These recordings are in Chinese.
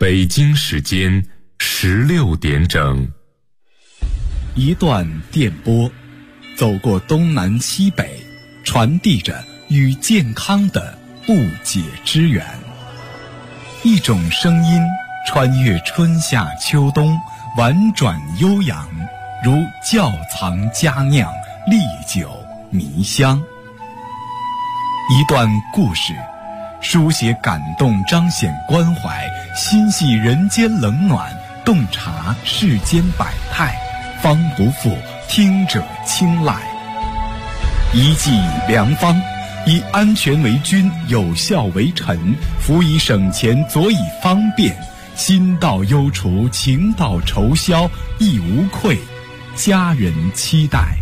北京时间16点整。 一段电波，走过东南西北，传递着与健康的不解之缘。一种声音穿越春夏秋冬，婉转悠扬，如窖藏佳酿，历久弥香。一段故事，书写感动，彰显关怀，心系人间冷暖，洞察世间百态，方不负听者青睐。一剂良方，以安全为君，有效为臣，辅以省钱，佐以方便，心到忧除，情到愁消，亦无愧，家人期待。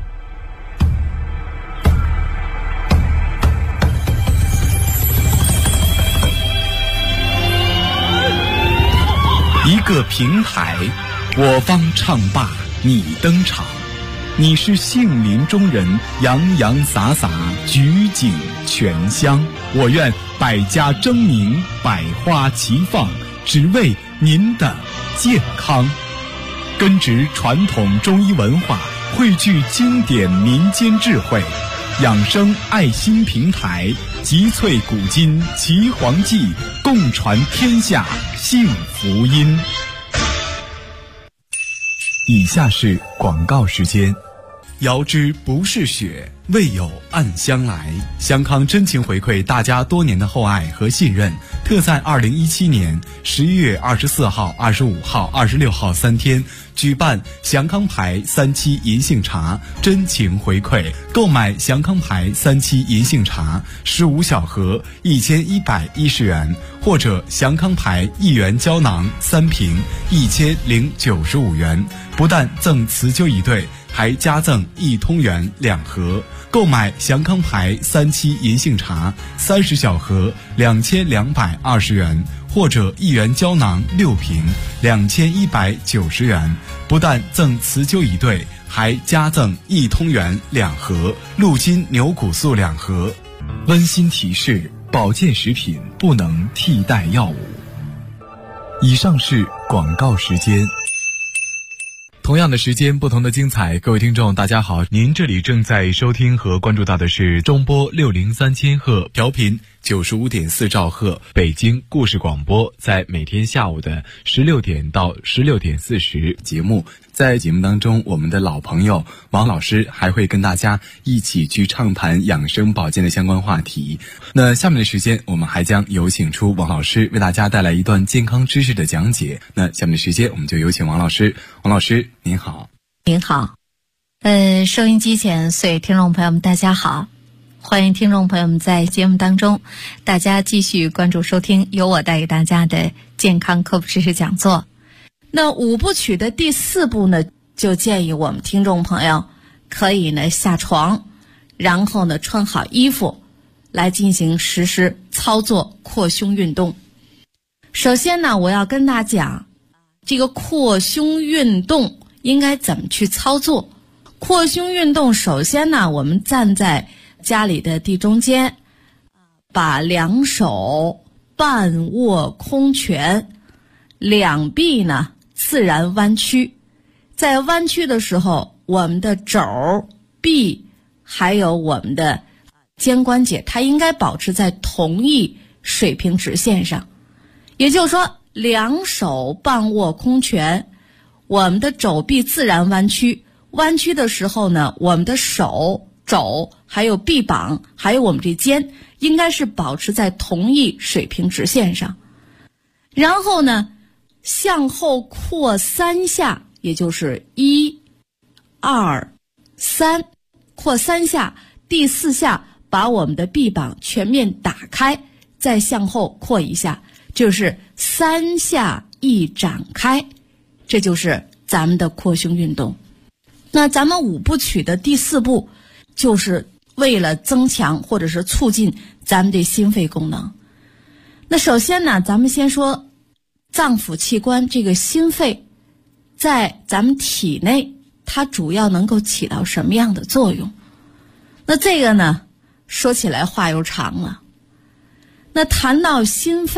一个平台，我方唱罢你登场，你是杏林中人，洋洋洒洒，举景全香。我愿百家争鸣，百花齐放，只为您的健康。根植传统中医文化，汇聚经典民间智慧，养生爱心平台，集萃古今岐黄记，共传天下幸福音。以下是广告时间。遥知不是雪，为有暗香来。香康真情回馈大家多年的厚爱和信任，特在2017年11月24号、25号、26号3天举办祥康牌37银杏茶真情回馈。购买祥康牌37银杏茶15小盒1110元，或者祥康牌1元胶囊3瓶1095元，不但赠辞旧一对，还加赠1通元2盒。购买祥康牌37银杏茶30小盒2220元，或者1元胶囊6瓶2190元，不但赠辞旧一对，还加赠1通元2盒，鹿筋牛骨素2盒。温馨提示：保健食品不能替代药物。以上是广告时间。同样的时间，不同的精彩。各位听众大家好，您这里正在收听和关注到的是中波603千赫，调频95.4兆赫，北京故事广播，在每天下午的16点到16点40节目。在节目当中，我们的老朋友王老师还会跟大家一起去畅谈养生保健的相关话题。那下面的时间，我们还将有请出王老师为大家带来一段健康知识的讲解。那下面的时间，我们就有请王老师。王老师您好。 您好。收音机前所有听众朋友们大家好，欢迎听众朋友们在节目当中大家继续关注收听由我带给大家的健康科普知识讲座。那5部曲的第4步呢，就建议我们听众朋友可以呢下床，然后呢穿好衣服来进行实施操作扩胸运动。首先呢，我要跟大家讲这个扩胸运动应该怎么去操作。扩胸运动首先呢，我们站在家里的地中间，把2手半握空拳，2臂呢自然弯曲。在弯曲的时候，我们的肘、臂还有我们的肩关节，它应该保持在同一水平直线上。也就是说，2手半握空拳，我们的肘臂自然弯曲。弯曲的时候呢，我们的手、肘还有臂膀还有我们这肩应该是保持在同一水平直线上。然后呢，向后扩3下，也就是1、2、3，扩3下，第4下把我们的臂膀全面打开，再向后扩1下，就是3下一展开，这就是咱们的扩胸运动。那咱们5部曲的第4步，就是为了增强或者是促进咱们的心肺功能。那首先呢，咱们先说脏腑器官，这个心肺在咱们体内它主要能够起到什么样的作用。那这个呢，说起来话又长了。那谈到心肺，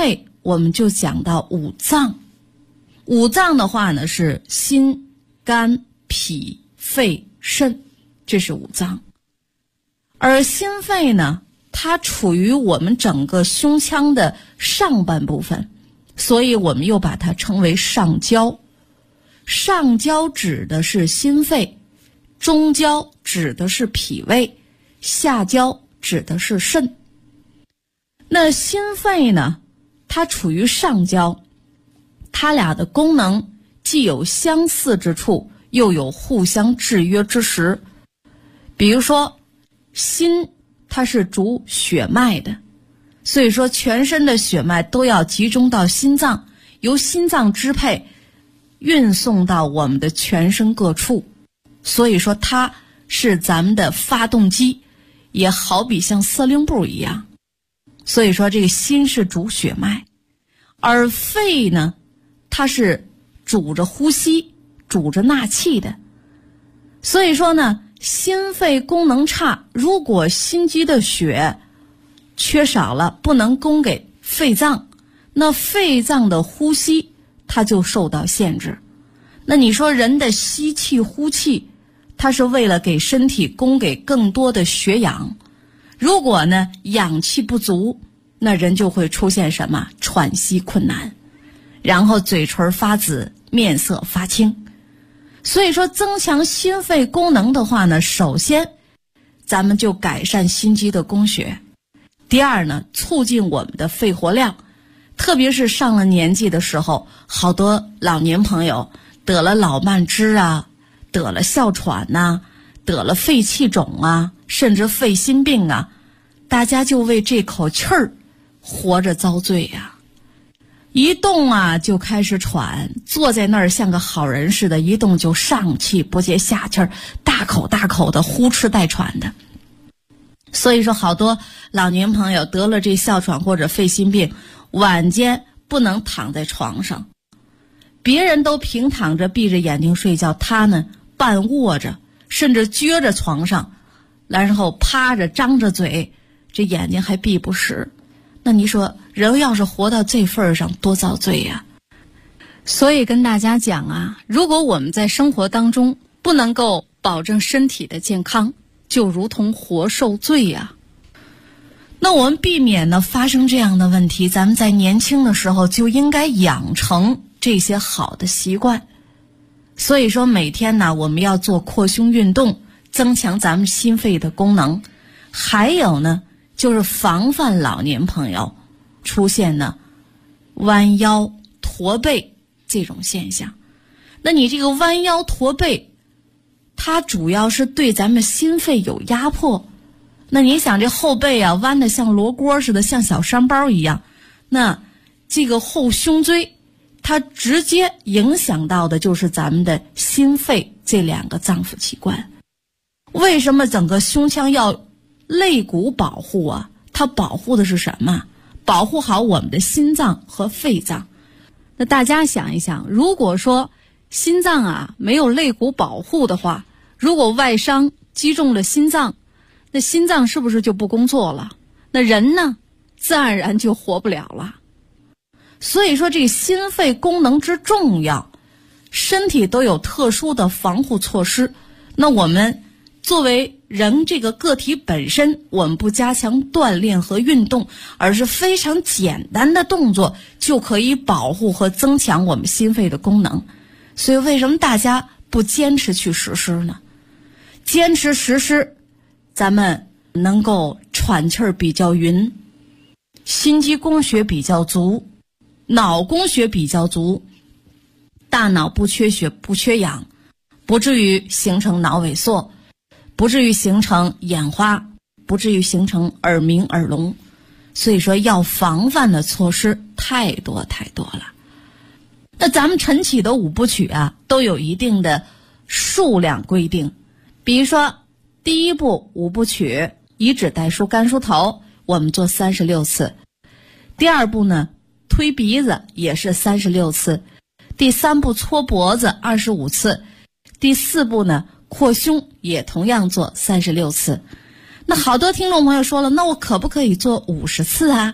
我们就讲到五脏。五脏的话呢是心、肝、脾、肺、肾，这是五脏。而心肺呢，它处于我们整个胸腔的上半部分，所以我们又把它称为上焦。上焦指的是心肺，中焦指的是脾胃，下焦指的是肾。那心肺呢，它处于上焦，它俩的功能既有相似之处，又有互相制约之时。比如说心它是主血脉的，所以说全身的血脉都要集中到心脏，由心脏支配，运送到我们的全身各处。所以说它是咱们的发动机，也好比像司令部一样。所以说这个心是主血脉，而肺呢，它是主着呼吸，主着纳气的。所以说呢，心肺功能差，如果心肌的血缺少了，不能供给肺脏，那肺脏的呼吸它就受到限制。那你说人的吸气呼气，它是为了给身体供给更多的血氧，如果呢氧气不足，那人就会出现什么？喘息困难，然后嘴唇发紫，面色发青。所以说增强心肺功能的话呢，首先咱们就改善心肌的供血，第二呢，促进我们的肺活量。特别是上了年纪的时候，好多老年朋友得了老慢支啊，得了哮喘啊，得了肺气肿啊，甚至肺心病啊，大家就为这口气儿活着遭罪呀。一动啊就开始喘，坐在那儿像个好人似的，一动就上气不接下气儿，大口大口的呼哧带喘的。所以说好多老年朋友得了这哮喘或者肺心病，晚间不能躺在床上，别人都平躺着闭着眼睛睡觉，他呢半卧着，甚至撅着床上，然后趴着张着嘴，这眼睛还闭不实。那你说人要是活到这份上，多遭罪呀。所以跟大家讲啊，如果我们在生活当中不能够保证身体的健康，就如同活受罪呀。那我们避免呢发生这样的问题，咱们在年轻的时候就应该养成这些好的习惯。所以说每天呢，我们要做扩胸运动，增强咱们心肺的功能。还有呢，就是防范老年朋友出现呢弯腰驼背这种现象。那你这个弯腰驼背，它主要是对咱们心肺有压迫。那你想这后背啊弯得像罗锅似的，像小山包一样，那这个后胸椎它直接影响到的就是咱们的心肺这两个脏腑器官。为什么整个胸腔要肋骨保护啊？它保护的是什么？保护好我们的心脏和肺脏。那大家想一想，如果说心脏啊没有肋骨保护的话，如果外伤击中了心脏，那心脏是不是就不工作了？那人呢自然而然就活不了了。所以说这个心肺功能之重要，身体都有特殊的防护措施。那我们作为人这个个体本身，我们不加强锻炼和运动，而是非常简单的动作就可以保护和增强我们心肺的功能。所以为什么大家不坚持去实施呢？坚持实施，咱们能够喘气儿比较匀，心肌供血比较足，脑供血比较足，大脑不缺血不缺氧，不至于形成脑萎缩，不至于形成眼花，不至于形成耳鸣耳聋。所以说要防范的措施太多太多了。那咱们晨起的五部曲啊，都有一定的数量规定。比如说第一步五部曲，以指代数干梳头，我们做36次。第二步呢，推鼻子也是36次。第三步搓脖子25次。第四步呢，扩胸也同样做36次。那好多听众朋友说了，那我可不可以做50次啊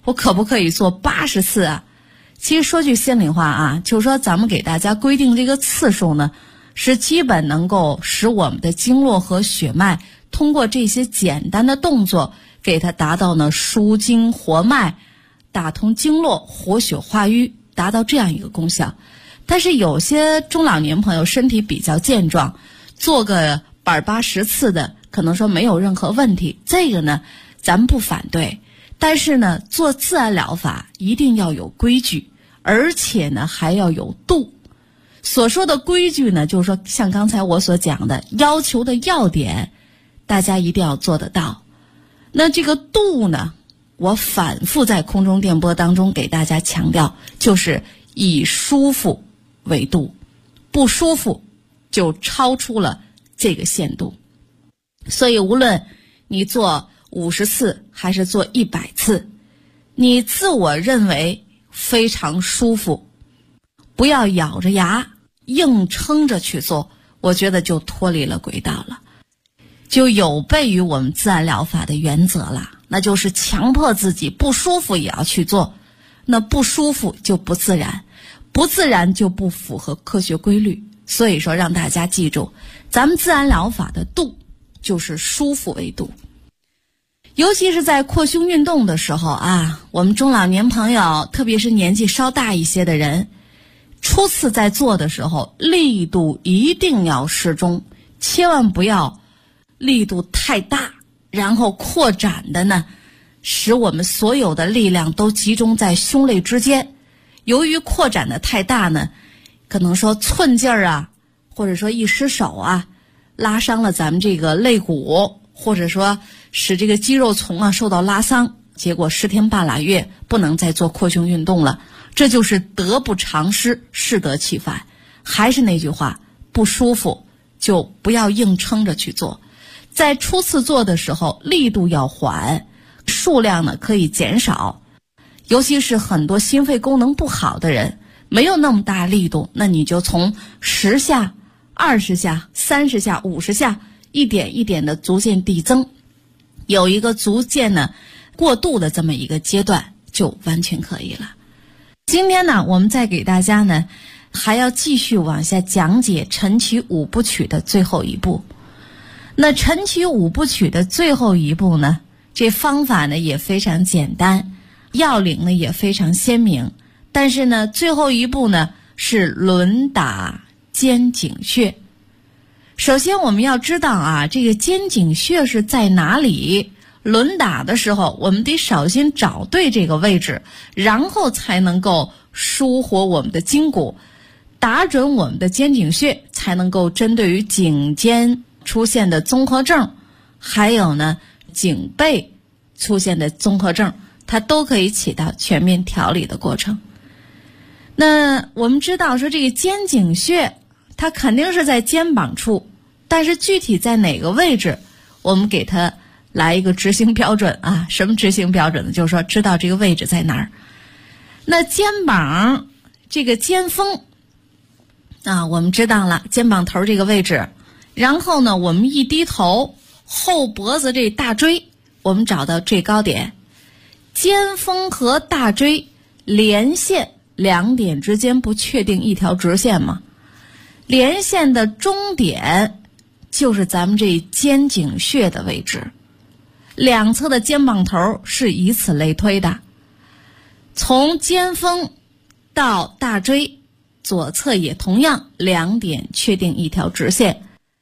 我可不可以做80次啊？其实说句心里话啊，就是说咱们给大家规定这个次数呢，是基本能够使我们的经络和血脉通过这些简单的动作，给它达到呢舒筋活脉、打通经络、活血化瘀，达到这样一个功效。但是有些中老年朋友身体比较健壮，做个80次的，可能说没有任何问题，这个呢咱们不反对。但是呢，做自然疗法一定要有规矩，而且呢还要有度。所说的规矩呢，就是说像刚才我所讲的要求的要点，大家一定要做得到。那这个度呢，我反复在空中电波当中给大家强调，就是以舒服为度，不舒服就超出了这个限度。所以无论你做50次还是做100次，你自我认为非常舒服，不要咬着牙硬撑着去做，我觉得就脱离了轨道了，就有悖于我们自然疗法的原则了。那就是强迫自己不舒服也要去做，那不舒服就不自然，不自然就不符合科学规律。所以说让大家记住，咱们自然疗法的度就是舒服为度。尤其是在扩胸运动的时候啊，我们中老年朋友，特别是年纪稍大一些的人，初次在做的时候，力度一定要适中，千万不要力度太大，然后扩展的呢，使我们所有的力量都集中在胸肋之间。由于扩展的太大呢，可能说寸劲儿啊，或者说一失手啊，拉伤了咱们这个肋骨，或者说使这个肌肉丛啊受到拉伤，结果10天半拉月不能再做扩胸运动了。这就是得不偿失，适得其反。还是那句话，不舒服就不要硬撑着去做。在初次做的时候，力度要缓，数量呢可以减少。尤其是很多心肺功能不好的人，没有那么大力度，那你就从10下、20下、30下、50下，一点一点的逐渐递增，有一个逐渐呢过渡的这么一个阶段，就完全可以了。今天呢，我们再给大家呢还要继续往下讲解晨起5部曲的最后一步。那晨起5部曲的最后一步呢，这方法呢也非常简单，要领呢也非常鲜明，但是呢最后一步呢是轮打肩颈穴。首先我们要知道啊，这个肩颈穴是在哪里，轮打的时候我们得首先找对这个位置，然后才能够舒活我们的筋骨，打准我们的肩颈穴，才能够针对于颈肩出现的综合症，还有呢颈背出现的综合症，它都可以起到全面调理的过程。那我们知道说这个肩颈穴它肯定是在肩膀处，但是具体在哪个位置，我们给它来一个执行标准啊。什么执行标准呢？就是说知道这个位置在哪儿。那肩膀这个肩峰啊，我们知道了肩膀头这个位置，然后呢我们一低头，后脖子这大椎我们找到最高点，肩峰和大椎连线2点之间不确定一条直线吗？连线的终点就是咱们这肩颈穴的位置，两侧的肩膀头是以此类推的，从肩峰到大椎左侧也同样2点确定一条直线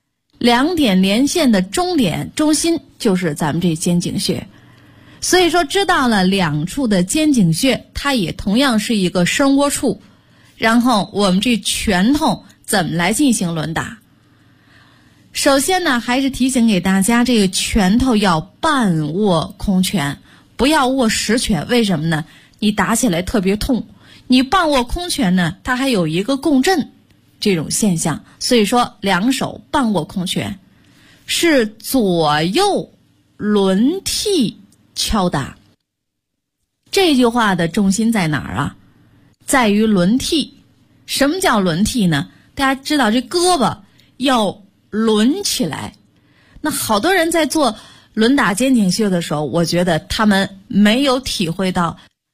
，2点连线的终点中心就是咱们这肩颈穴。所以说知道了两处的肩颈穴，它也同样是一个伸窝处，然后我们这拳头怎么来进行轮打。首先呢，还是提醒给大家，这个拳头要半握空拳，不要握实拳。为什么呢？你打起来特别痛。你半握空拳呢，它还有一个共振这种现象，所以说2手半握空拳，是左右轮替敲打。这句话的重心在哪儿啊？在于轮替。什么叫轮替呢？大家知道这胳膊要轮起来。那好多人在做轮打肩颈穴的时候，我觉得他们没有体会到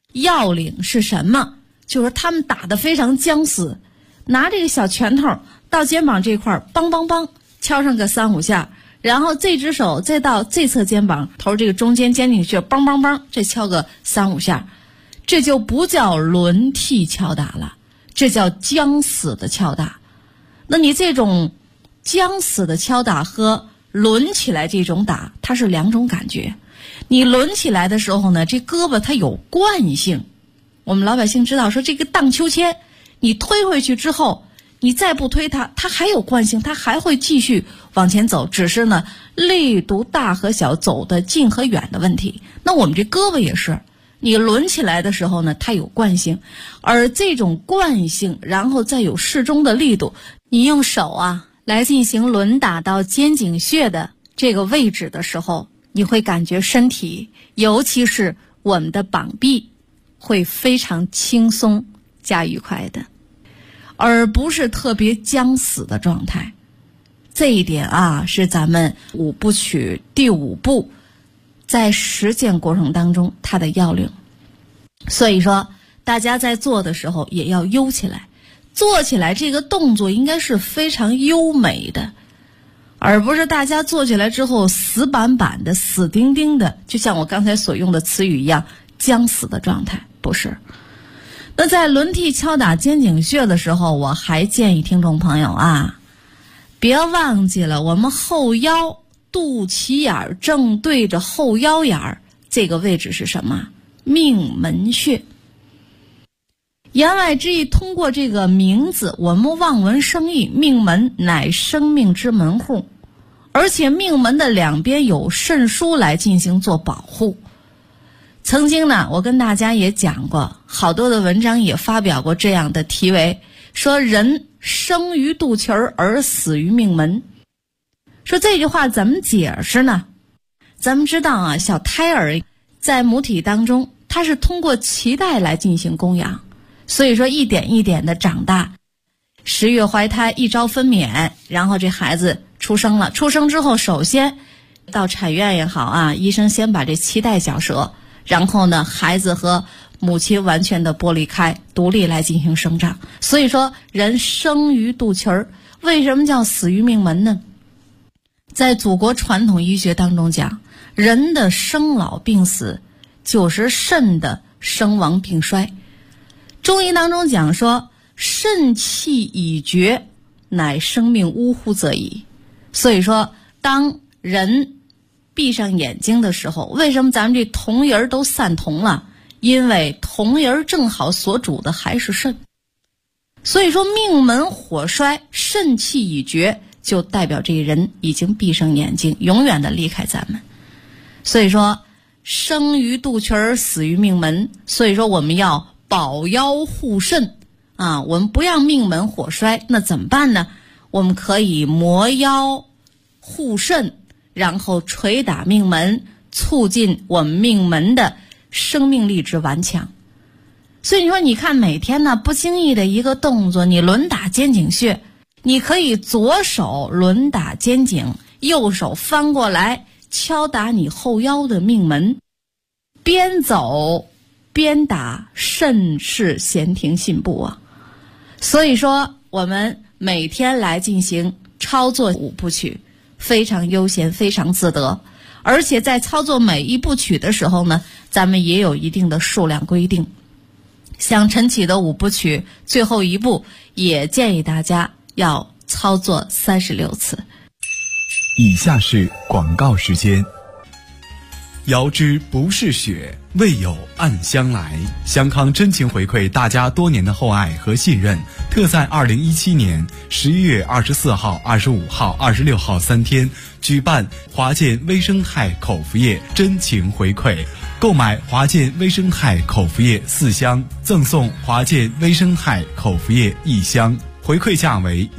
要领是什么？就是他们打得非常僵死，拿这个小拳头到肩膀这块梆梆梆敲上个3、5下，然后这只手再到这侧肩膀头这个中间肩颈穴梆梆梆这敲个3、5下，这就不叫轮替敲打了，这叫僵死的敲打。那你这种僵死的敲打和抡起来这种打，它是2种感觉。你抡起来的时候呢，这胳膊它有惯性，我们老百姓知道说这个荡秋千，你推回去之后，你再不推它，它还有惯性，它还会继续往前走，只是呢力度大和小，走得近和远的问题。那我们这胳膊也是，你抡起来的时候呢，它有惯性，而这种惯性然后再有适中的力度，你用手来进行抡打到肩颈穴的这个位置的时候，你会感觉身体，尤其是我们的膀臂会非常轻松加愉快的，而不是特别僵死的状态。这一点是咱们5部曲第5步在实践过程当中它的要领。所以说大家在做的时候也要悠起来，做起来这个动作应该是非常优美的，而不是大家做起来之后死板板的死钉钉的，就像我刚才所用的词语一样，僵死的状态，不是。那在轮替敲打肩颈穴的时候，我还建议听众朋友别忘记了我们后腰肚脐眼正对着后腰眼这个位置是什么？命门穴。言外之意，通过这个名字我们望文生义，命门乃生命之门户，而且命门的2边有肾腧来进行做保护。曾经呢，我跟大家也讲过，好多的文章也发表过这样的题为，说人生于肚脐儿而死于命门。说这句话怎么解释呢？咱们知道小胎儿在母体当中，它是通过脐带来进行供养，所以说一点一点的长大，10月怀胎，1朝分娩，然后这孩子出生了。出生之后，首先到产院也好医生先把这脐带绞折，然后呢，孩子和母亲完全的剥离开，独立来进行生长。所以说，人生于肚脐儿，为什么叫死于命门呢？在祖国传统医学当中讲，人的生老病死就是肾的生亡病衰。中医当中讲说，肾气已绝，乃生命呜呼则已。所以说，当人闭上眼睛的时候，为什么咱们这瞳仁都散瞳了？因为瞳仁正好所主的还是肾。所以说命门火衰，肾气已绝，就代表这个人已经闭上眼睛，永远的离开咱们。所以说生于肚脐儿，死于命门。所以说我们要保腰护肾我们不让命门火衰，那怎么办呢？我们可以磨腰护肾，然后捶打命门，促进我们命门的生命力之顽强。所以你说，你看每天呢不经意的一个动作，你抡打肩颈穴，你可以左手抡打肩颈，右手翻过来敲打你后腰的命门，边走边打，甚是闲庭信步所以说我们每天来进行操作5部曲，非常悠闲，非常自得。而且在操作每一部曲的时候呢，咱们也有一定的数量规定。像晨起的5部曲最后一步，也建议大家要操作36次。 以下是广告时间。遥知不是雪，为有暗香来。香康真情回馈大家多年的厚爱和信任，特在2017年11月24号、25号、26号3天举办华健微生态口服液真情回馈。购买华健微生态口服液4箱，赠送华健微生态口服液1箱，回馈价为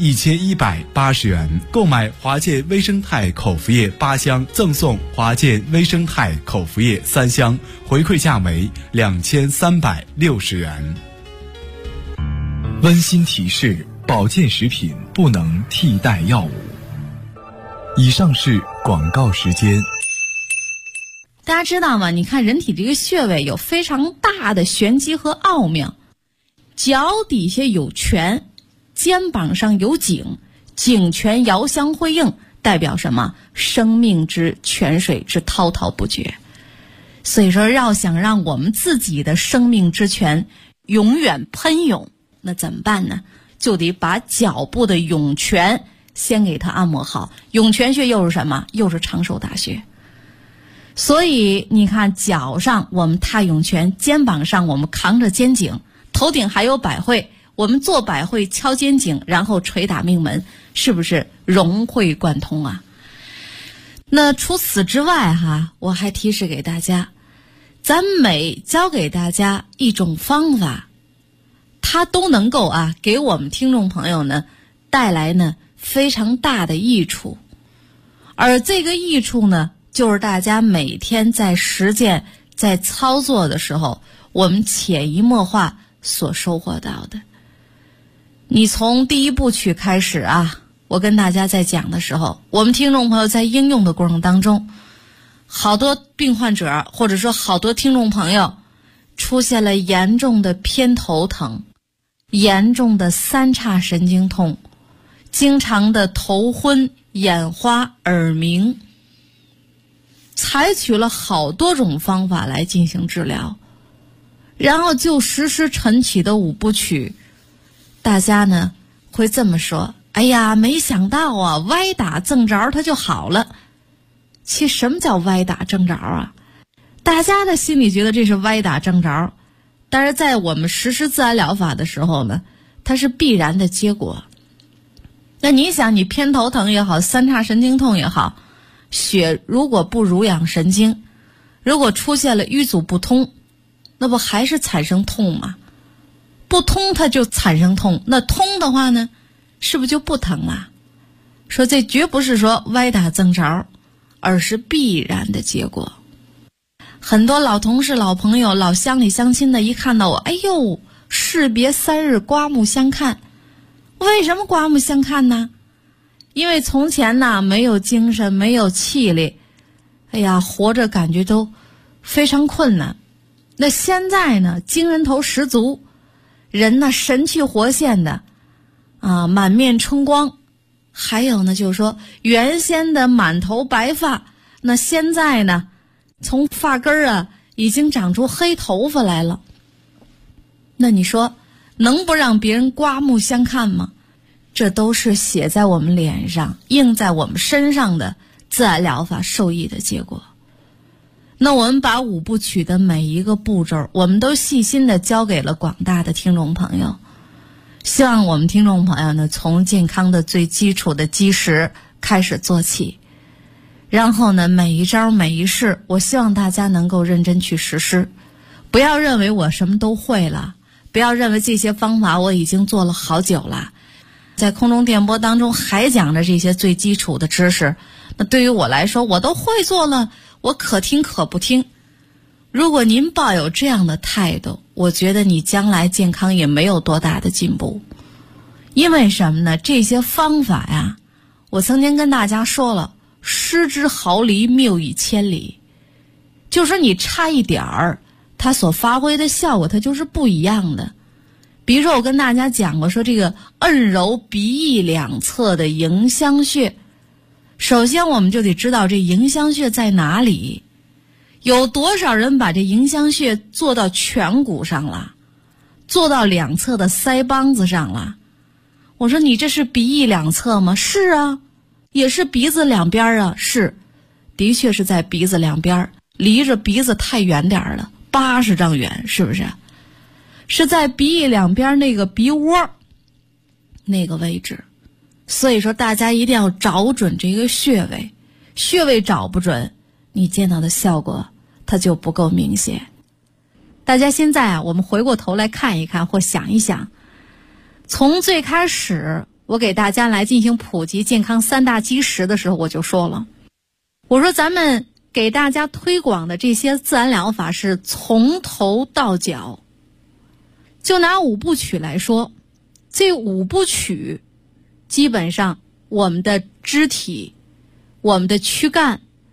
1180元。购买华健微生态口服液8箱，赠送华健微生态口服液3箱，回馈价为2360元。温馨提示：保健食品不能替代药物。以上是广告时间。 大家知道吗？你看人体这个穴位有非常大的玄机和奥妙，脚底下有泉，肩膀上有井，井泉遥相辉映，代表什么？生命之泉水之滔滔不绝。所以说要想让我们自己的生命之泉永远喷涌，那怎么办呢？就得把脚部的涌泉先给它按摩好。涌泉穴又是什么？又是长寿大穴。所以你看，脚上我们踏涌泉，肩膀上我们扛着肩井，头顶还有百会，我们做百会敲肩井，然后捶打命门，是不是融会贯通啊？那除此之外我还提示给大家，咱每教给大家一种方法，它都能够给我们听众朋友呢带来呢非常大的益处。而这个益处呢，就是大家每天在实践在操作的时候，我们潜移默化所收获到的。你从第一部曲开始我跟大家在讲的时候，我们听众朋友在应用的过程当中，好多病患者或者说好多听众朋友出现了严重的偏头疼，严重的三叉神经痛，经常的头昏眼花耳鸣，采取了好多种方法来进行治疗，然后就实施晨起的5部曲。大家呢会这么说，哎呀，没想到歪打正着它就好了。其实什么叫歪打正着大家的心里觉得这是歪打正着，但是在我们实施自然疗法的时候呢，它是必然的结果。那你想，你偏头疼也好，三叉神经痛也好，血如果不濡养神经，如果出现了淤阻不通，那不还是产生痛吗？不通它就产生痛，那通的话呢，是不是就不疼了？说这绝不是说歪打正着，而是必然的结果。很多老同事、老朋友、老乡里乡亲的，一看到我，哎呦，士别3日，刮目相看。为什么刮目相看呢？因为从前没有精神，没有气力，哎呀，活着感觉都非常困难。那现在呢，精神头十足，人呢神气活现的满面春光。还有呢，就是说原先的满头白发，那现在呢从发根已经长出黑头发来了。那你说能不让别人刮目相看吗？这都是写在我们脸上，印在我们身上的自然疗法受益的结果。那我们把5部曲的每一个步骤，我们都细心的教给了广大的听众朋友。希望我们听众朋友呢，从健康的最基础的基石开始做起，然后呢，每一招每一式，我希望大家能够认真去实施。不要认为我什么都会了，不要认为这些方法我已经做了好久了，在空中电波当中还讲着这些最基础的知识，那对于我来说我都会做了，我可听可不听。如果您抱有这样的态度，我觉得你将来健康也没有多大的进步。因为什么呢？这些方法我曾经跟大家说了，失之毫厘，谬以千里。就是说你差一点儿，它所发挥的效果它就是不一样的。比如说我跟大家讲过，说这个摁揉鼻翼两侧的迎香穴，首先我们就得知道这迎香穴在哪里。有多少人把这迎香穴做到颧骨上了，做到两侧的腮帮子上了？我说你这是鼻翼两侧吗？是也是鼻子两边是，的确是在鼻子两边，离着鼻子太远点了，80丈远，是不是？是在鼻翼两边那个鼻窝那个位置。所以说大家一定要找准这个穴位，穴位找不准，你见到的效果它就不够明显。大家现在我们回过头来看一看或想一想，从最开始我给大家来进行普及健康3大基石的时候，我就说了，我说咱们给大家推广的这些自然疗法是从头到脚。就拿5部曲来说，这5部曲基本上我们的肢体、我们的躯干、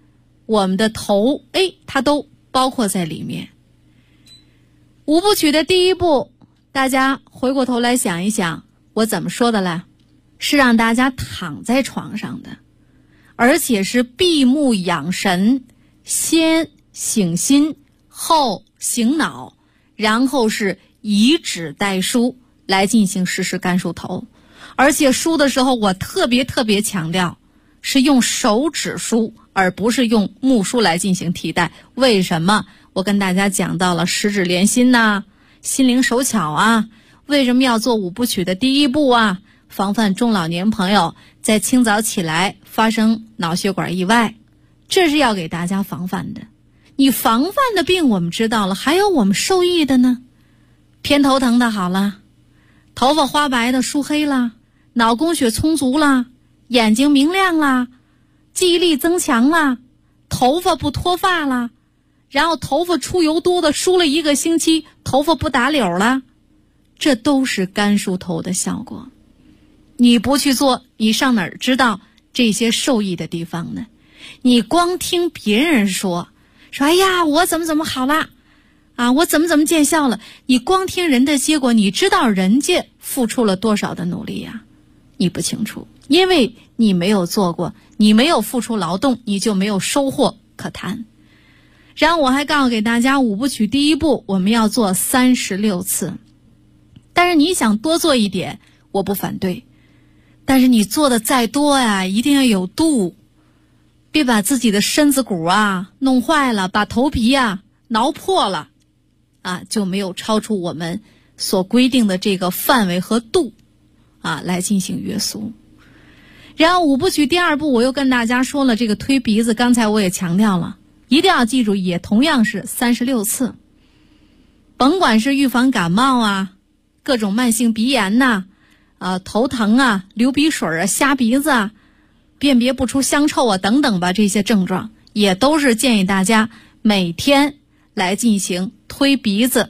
我们的头，它都包括在里面。五部曲的第一步，大家回过头来想一想，我怎么说的来？是让大家躺在床上的，而且是闭目养神，先醒心，后醒脑，然后是以指代梳来进行实时干梳头。而且梳的时候，我特别强调，是用手指梳，而不是用木梳来进行替代。为什么？我跟大家讲到了十指连心呐，心灵手巧啊。为什么要做五部曲的第一步啊？防范中老年朋友在清早起来发生脑血管意外，这是要给大家防范的。你防范的病我们知道了，还有我们受益的呢。偏头疼的好了，头发花白的梳黑了，脑供血充足了，眼睛明亮了，记忆力增强了，头发不脱发了，然后头发出油多的梳了1个星期，头发不打绺了，这都是干梳头的效果。你不去做，你上哪儿知道这些受益的地方呢？你光听别人说哎呀，我怎么好了啊，我怎么见效了，你光听人的结果，你知道人家付出了多少的努力呀？你不清楚，因为你没有做过，你没有付出劳动，你就没有收获可谈。然后我还告诉给大家，五部曲第一步我们要做36次，但是你想多做一点我不反对，但是你做的再多呀，一定要有度，别把自己的身子骨啊弄坏了，把头皮啊挠破了啊，就没有超出我们所规定的这个范围和度啊来进行约束。然后五部曲第二步我又跟大家说了，这个推鼻子刚才我也强调了，一定要记住，也同样是36次。甭管是预防感冒啊，各种慢性鼻炎呐，头疼啊，流鼻水啊，瞎鼻子啊，辨别不出香臭啊等等吧，这些症状也都是建议大家每天来进行推鼻子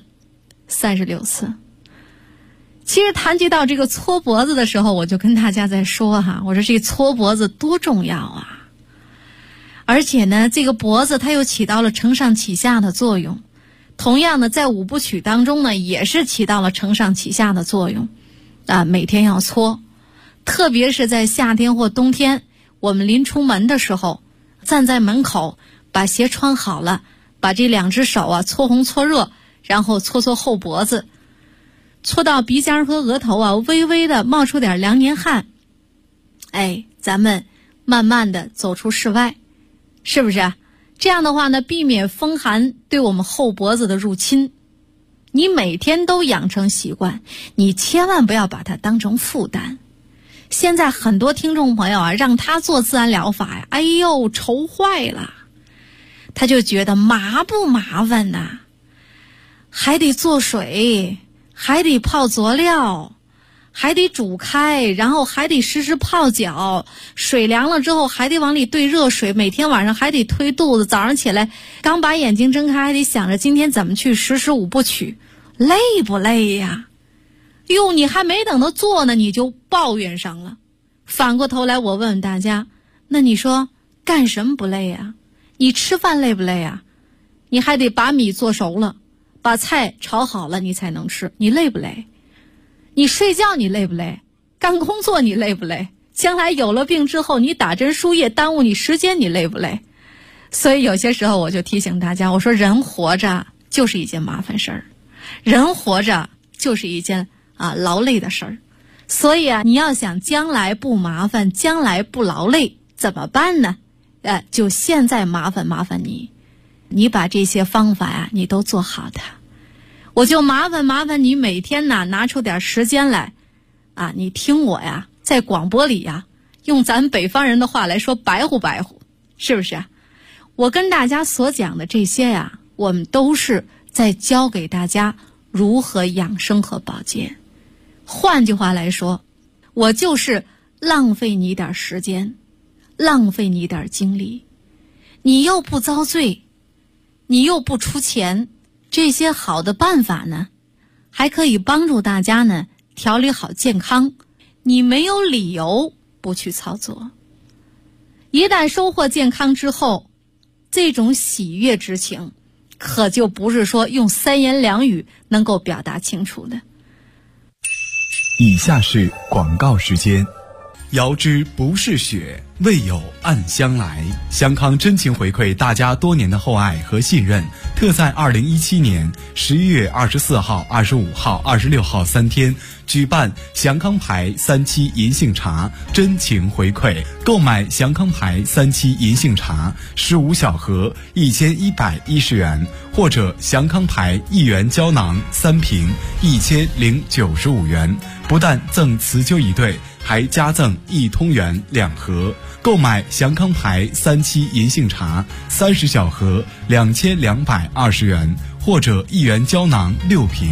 36次。其实谈及到这个搓脖子的时候，我就跟大家在说我说这搓脖子多重要啊！而且呢，这个脖子它又起到了承上启下的作用。同样的，在五部曲当中呢，也是起到了承上启下的作用啊。每天要搓，特别是在夏天或冬天，我们临出门的时候，站在门口，把鞋穿好了，把这2只手啊搓红搓热，然后搓后脖子，搓到鼻尖和额头啊微微的冒出点凉年汗，咱们慢慢的走出室外，是不是？这样的话呢，避免风寒对我们后脖子的入侵。你每天都养成习惯，你千万不要把它当成负担。现在很多听众朋友啊，让他做自然疗法呀，愁坏了，他就觉得麻不麻烦呐，还得做水，还得泡佐料，还得煮开，然后还得时时泡脚，水凉了之后还得往里兑热水，每天晚上还得推肚子，早上起来刚把眼睛睁开还得想着今天怎么去实施五部曲，累不累呀？哟，你还没等到做呢，你就抱怨上了。反过头来我问问大家，那你说干什么不累呀？你吃饭累不累呀？你还得把米做熟了，把菜炒好了你才能吃，你累不累？你睡觉你累不累？干工作你累不累？将来有了病之后，你打针输液耽误你时间，你累不累？所以有些时候我就提醒大家，我说人活着就是一件麻烦事儿，人活着就是一件劳累的事儿。所以你要想将来不麻烦，将来不劳累，怎么办呢？就现在麻烦你把这些方法你都做好它。我就麻烦你每天拿出点时间来你听我在广播里用咱北方人的话来说白乎，是不是？我跟大家所讲的这些我们都是在教给大家如何养生和保健。换句话来说，我就是浪费你点时间，浪费你点精力，你又不遭罪，你又不出钱，这些好的办法呢，还可以帮助大家呢调理好健康，你没有理由不去操作。一旦收获健康之后， 这种喜悦之情，可就不是说用三言两语能够表达清楚的。 以下是广告时间。遥知不是雪，为有暗香来。香康真情回馈大家多年的厚爱和信任，特在2017年11月24号、25号、26号3天举办祥康牌3期银杏茶真情回馈。购买祥康牌3期银杏茶15小盒1110元，或者祥康牌1元胶囊3瓶1095元，不但赠辞旧一对，还加赠1通元2盒。购买祥康牌3期银杏茶30小盒2220元，或者1元胶囊6瓶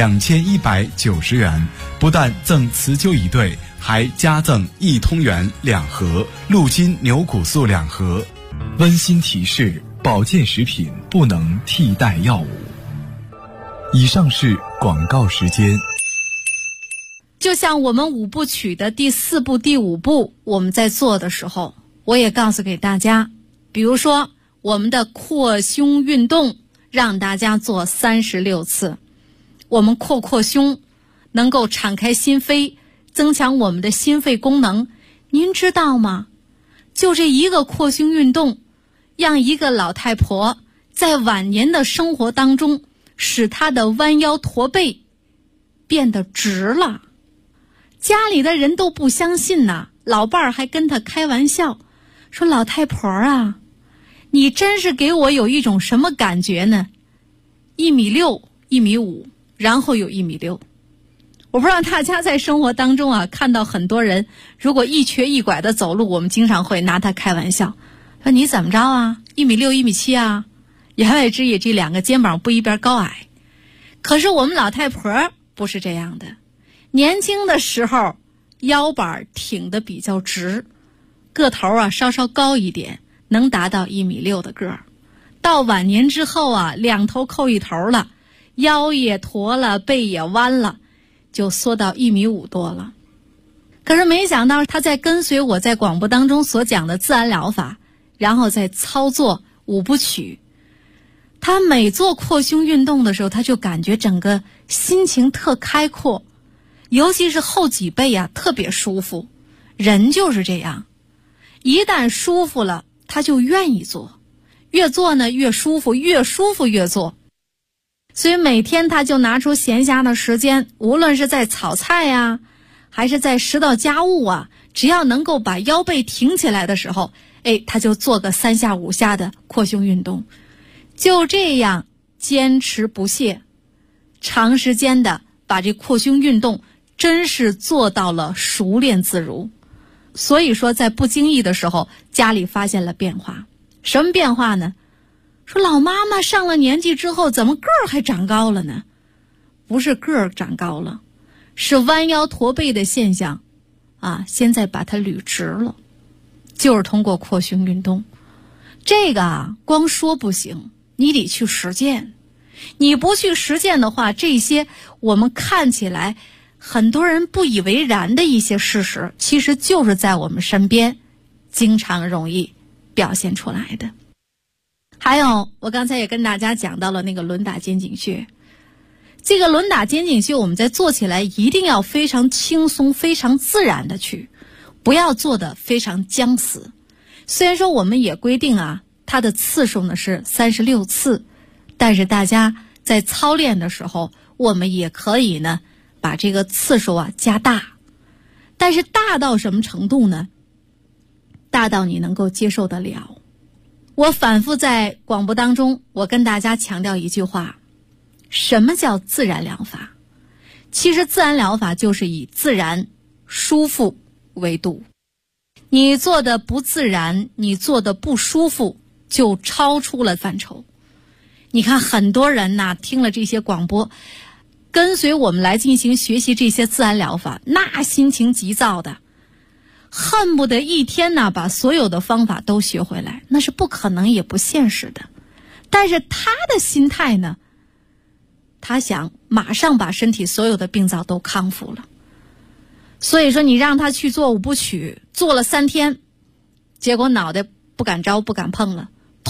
2190元，不但赠辞旧一对，还加赠1通元2盒，鹿筋牛骨素2盒。温馨提示：保健食品不能替代药物。以上是广告时间。 就像我们5部曲的第4部、第5部，我们在做的时候，我也告诉给大家，比如说我们的扩胸运动，让大家做36次。我们扩胸，能够敞开心扉，增强我们的心肺功能。您知道吗？就这一个扩胸运动，让一个老太婆在晚年的生活当中，使她的弯腰驼背变得直了。家里的人都不相信呐，老伴儿还跟他开玩笑，说老太婆啊，你真是给我有一种什么感觉呢？1.6米、1.5米，然后有1.6米。我不知道大家在生活当中啊，看到很多人如果一瘸一拐的走路，我们经常会拿他开玩笑，说你怎么着啊，1.6米、1.7米啊？言外之意，这2个肩膀不一边高矮。可是我们老太婆不是这样的。年轻的时候腰板挺得比较直，个头啊稍稍高一点，能达到1.6米的个儿。到晚年之后啊，2头扣1头了，腰也驼了，背也弯了，就缩到1.5米多了。可是没想到他在跟随我在广播当中所讲的自然疗法，然后再操作5部曲，他每做扩胸运动的时候，他就感觉整个心情特开阔，尤其是后脊背啊特别舒服。人就是这样，一旦舒服了他就愿意做，越做呢越舒服，越舒服越做。所以每天他就拿出闲暇的时间，无论是在炒菜呀，还是在拾到家务啊，只要能够把腰背挺起来的时候，他就做个3下5下的扩胸运动。就这样坚持不懈，长时间的把这扩胸运动真是做到了熟练自如。所以说在不经意的时候，家里发现了变化。什么变化呢？说老妈妈上了年纪之后怎么个儿还长高了呢？不是个儿长高了，是弯腰驼背的现象啊，现在把它捋直了，就是通过扩胸运动。这个啊光说不行，你得去实践。你不去实践的话，这些我们看起来很多人不以为然的一些事实，其实就是在我们身边经常容易表现出来的。还有我刚才也跟大家讲到了那个轮打肩颈穴，这个轮打肩颈穴我们在做起来一定要非常轻松非常自然的去，不要做的非常僵死。虽然说我们也规定啊，它的次数呢是36次，但是大家在操练的时候，我们也可以呢把这个次数啊加大。但是大到什么程度呢？大到你能够接受得了。我反复在广播当中，我跟大家强调一句话，什么叫自然疗法？其实自然疗法就是以自然舒服为度。你做的不自然，你做的不舒服，就超出了范畴。你看很多人呐，听了这些广播，跟随我们来进行学习这些自然疗法，那心情急躁的，恨不得一天呢把所有的方法都学回来，那是不可能也不现实的。但是他的心态呢，他想马上把身体所有的病灶都康复了。所以说你让他去做5部曲，做了3天，结果脑袋不敢招不敢碰了，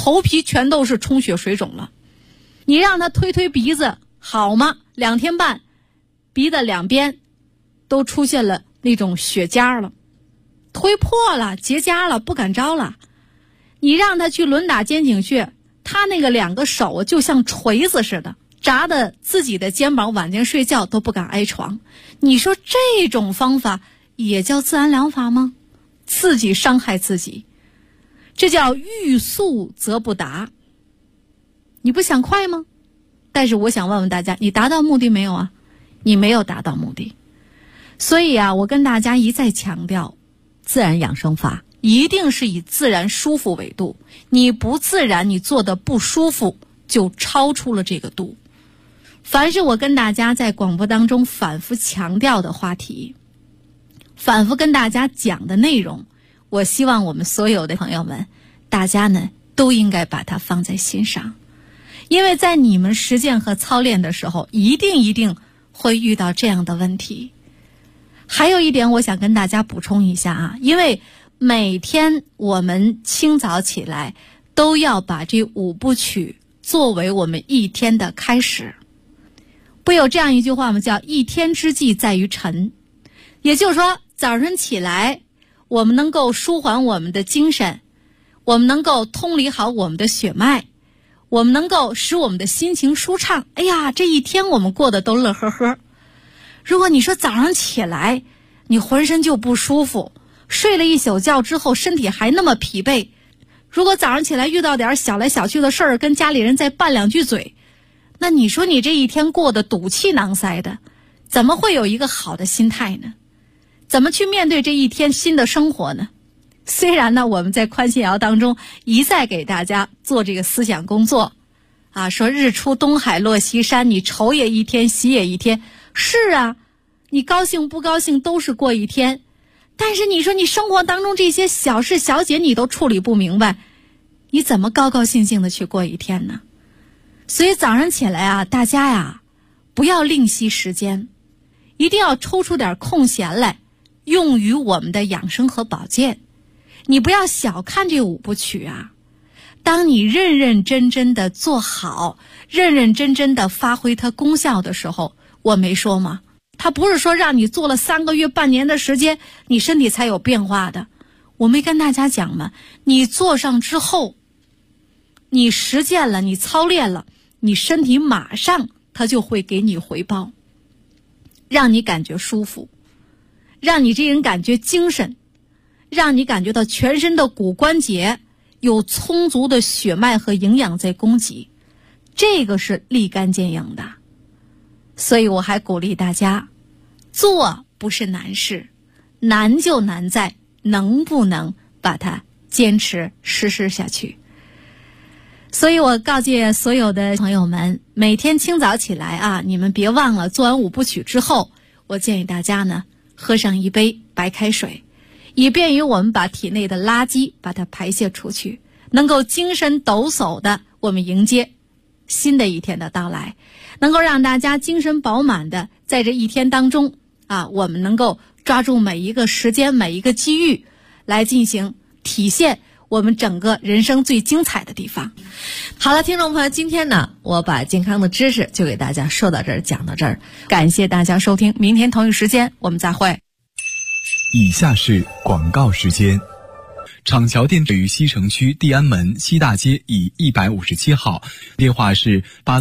头皮全都是充血水肿了。你让他推鼻子好吗？2天半，鼻子两边都出现了那种血痂了，推破了，结痂了，不敢招了。你让他去轮打肩颈穴，他那个2个手就像锤子似的，扎的自己的肩膀，晚间睡觉都不敢挨床。你说这种方法也叫自然疗法吗？自己伤害自己，这叫欲速则不达。你不想快吗？但是我想问问大家，你达到目的没有啊？你没有达到目的。所以啊，我跟大家一再强调，自然养生法一定是以自然舒服为度，你不自然，你做的不舒服，就超出了这个度。凡是我跟大家在广播当中反复强调的话题，反复跟大家讲的内容，我希望我们所有的朋友们，大家呢都应该把它放在心上。因为在你们实践和操练的时候，一定会遇到这样的问题。还有一点我想跟大家补充一下啊，因为每天我们清早起来都要把这5部曲作为我们一天的开始。不有这样一句话吗？叫一天之计在于晨。也就是说，早晨起来我们能够舒缓我们的精神，我们能够通理好我们的血脉，我们能够使我们的心情舒畅。哎呀，这一天我们过得都乐呵呵。如果你说早上起来你浑身就不舒服，睡了一宿觉之后身体还那么疲惫，如果早上起来遇到点小来小去的事儿，跟家里人再拌2句嘴，那你说你这一天过得赌气囊塞的，怎么会有一个好的心态呢？怎么去面对这一天新的生活呢？虽然呢，我们在宽心谣当中一再给大家做这个思想工作啊，说日出东海落西山，你愁也一天，喜也一天。是啊，你高兴不高兴都是过一天，但是你说你生活当中这些小事小节你都处理不明白，你怎么高高兴兴的去过一天呢？所以早上起来啊，大家呀不要吝惜时间，一定要抽出点空闲来用于我们的养生和保健。你不要小看这5部曲啊，当你认认真真的做好，认认真真的发挥它功效的时候，我没说吗？它不是说让你做了3个月半年的时间你身体才有变化的。我没跟大家讲吗？你做上之后，你实践了，你操练了，你身体马上它就会给你回报，让你感觉舒服，让你这人感觉精神，让你感觉到全身的骨关节有充足的血脉和营养在供给，这个是立竿见影的。所以我还鼓励大家，做不是难事，难就难在能不能把它坚持实施下去。所以我告诫所有的朋友们，每天清早起来啊，你们别忘了做完5部曲之后，我建议大家呢喝上一杯白开水，以便于我们把体内的垃圾把它排泄出去，能够精神抖擞的我们迎接新的一天的到来，能够让大家精神饱满的在这一天当中啊，我们能够抓住每一个时间每一个机遇来进行体现我们整个人生最精彩的地方。好了，听众朋友，今天呢我把健康的知识就给大家说到这儿，讲到这儿，感谢大家收听，明天同一时间我们再会。 以下是广告时间。厂桥店位于西城区地安门西大街以157号，电话是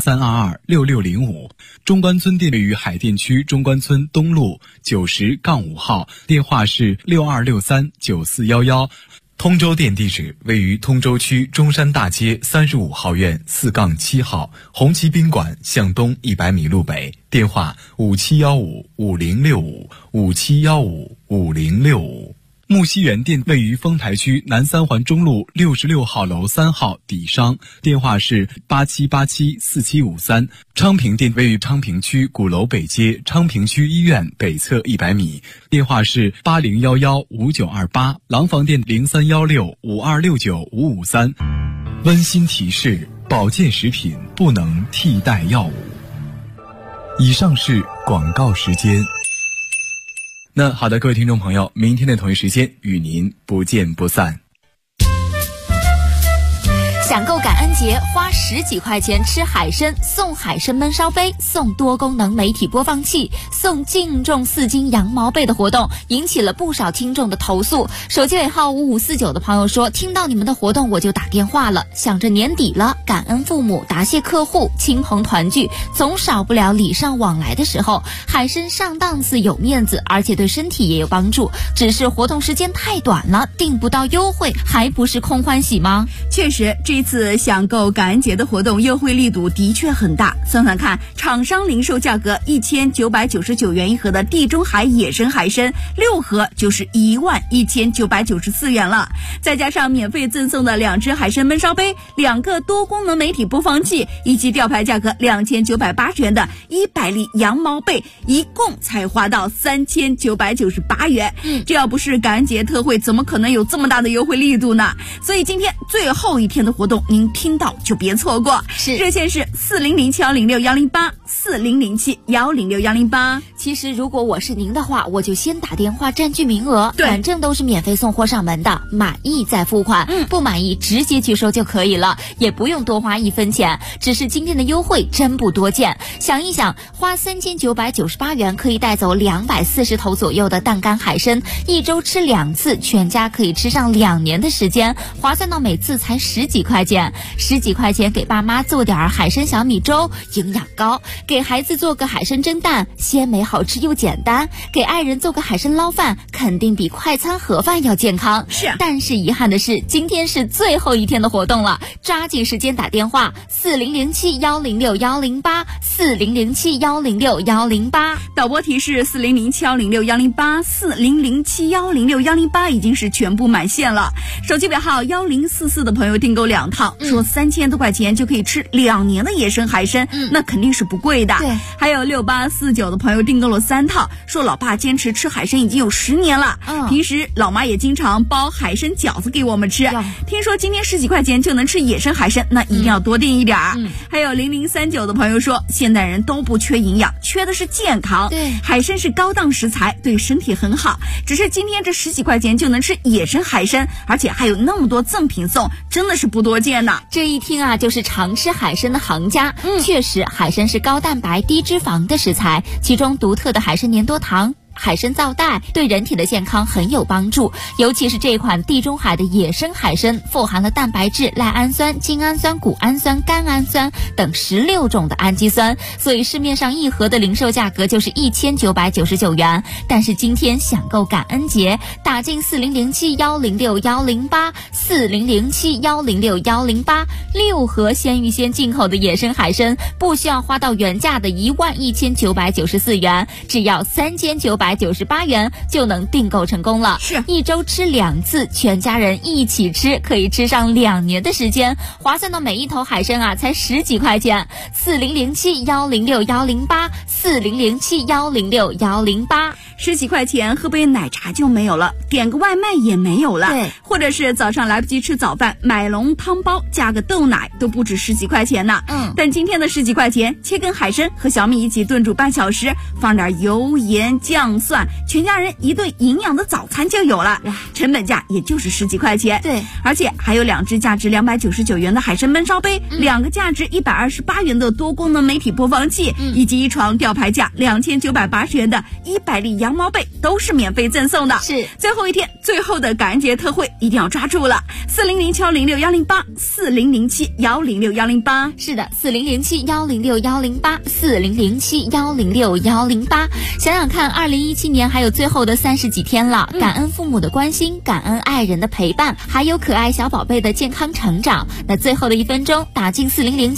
83226605。中关村店位于海淀区中关村东路90-5号，电话是62639411。通州店地址位于通州区中山大街35号院4-7号，红旗宾馆向东100米路北，电话57155065，57155065。木樨园店位于丰台区南三环中路66号楼3号底商，电话是87874753。昌平店位于昌平区鼓楼北街昌平区医院北侧100米，电话是80115928。廊坊店031652695553。温馨提示：保健食品不能替代药物。以上是广告时间。那好的，各位听众朋友，明天的同一时间与您不见不散。 享购感恩节花10几块钱吃海参，送海参焖烧杯，送多功能媒体播放器，送净重4斤羊毛被的活动引起了不少听众的投诉。手机尾号5549的朋友说，听到你们的活动我就打电话了，想着年底了，感恩父母，答谢客户，亲朋团聚，总少不了礼尚往来的时候。海参上档次有面子，而且对身体也有帮助，只是活动时间太短了，订不到优惠，还不是空欢喜吗？ 确实，这次享购感恩节的活动优惠力度的确很大。算算看，厂商零售价格1999元一盒的地中海野生海参6盒就是11994元了，再加上免费赠送的2只海参焖烧杯、2个多功能媒体播放器，以及吊牌价格2980元的100粒羊毛被，一共才花到3998元。这要不是感恩节特惠，怎么可能有这么大的优惠力度呢？所以今天最后一天的活动，您听到就别错过。热线是4007106108，4007106108。 其实如果我是您的话，我就先打电话占据名额，反正都是免费送货上门的，满意再付款，不满意直接去收就可以了，也不用多花1分钱。只是今天的优惠真不多见，想一想，花3998元可以带走240头左右的淡干海参，1周吃2次，全家可以吃上2年的时间，划算到每次才10几块钱。10几块钱给爸妈做点海参小米粥，营养高；给孩子做个海参蒸蛋，鲜美好吃又简单；给爱人做个海参捞饭，肯定比快餐盒饭要健康。但是遗憾的是，今天是最后一天的活动了，抓紧时间打电话4007106108，4007106108。 导播提示4007106108，4007106108已经是全部满线了。手机尾号1044的朋友订购2套，说3000多块钱就可以吃2年的野生海参，那肯定是不贵的。 对， 还有6849的朋友订购了3套，说老爸坚持吃海参已经有10年了，平时老妈也经常包海参饺子给我们吃，听说今天10几块钱就能吃野生海参，那一定要多订一点。还有0039的朋友说，现代人都不缺营养，缺的是健康。 对， 海参是高档食材，对身体很好，只是今天这10几块钱就能吃野生海参，而且还有那么多赠品送，真的是不多见呢。 这一听啊，就是常吃海参的行家。确实，海参是高蛋白低脂肪的食材，其中独特的海参粘多糖、海参皂带对人体的健康很有帮助，尤其是这款地中海的野生海参，富含了蛋白质、赖氨酸、精氨酸、谷氨酸、甘氨酸等16种的氨基酸，所以市面上1盒的零售价格就是1999元。但是今天享购感恩节，打进4007106108，4007106108，6盒鲜芋仙进口的野生海参，不需要花到原价的11994元，只要3998元就能订购成功了。1周吃2次，全家人一起吃，可以吃上2年的时间，划算到每一头海参啊才10几块钱。4007106108，4007106108。 10几块钱喝杯奶茶就没有了，点个外卖也没有了。 对， 或者是早上来不及吃早饭，买笼汤包加个豆奶都不止10几块钱呢。但今天的10几块钱，切根海参和小米一起炖煮半小时，放点油盐酱蒜，全家人一顿营养的早餐就有了，成本价也就是10几块钱。 对， 而且还有2只价值299元的海参焖烧杯，2个价值128元的多功能媒体播放器，以及一床吊牌价2980元的100粒羊毛被，都是免费赠送的。 是最后一天，最后的感恩节特惠一定要抓住了，4007106108，4007106108。 是的，4007106108，4007106108。想想看，2017年还有最后的30几天了，感恩父母的关心，感恩爱人的陪伴，还有可爱小宝贝的健康成长。那最后的1分钟，打进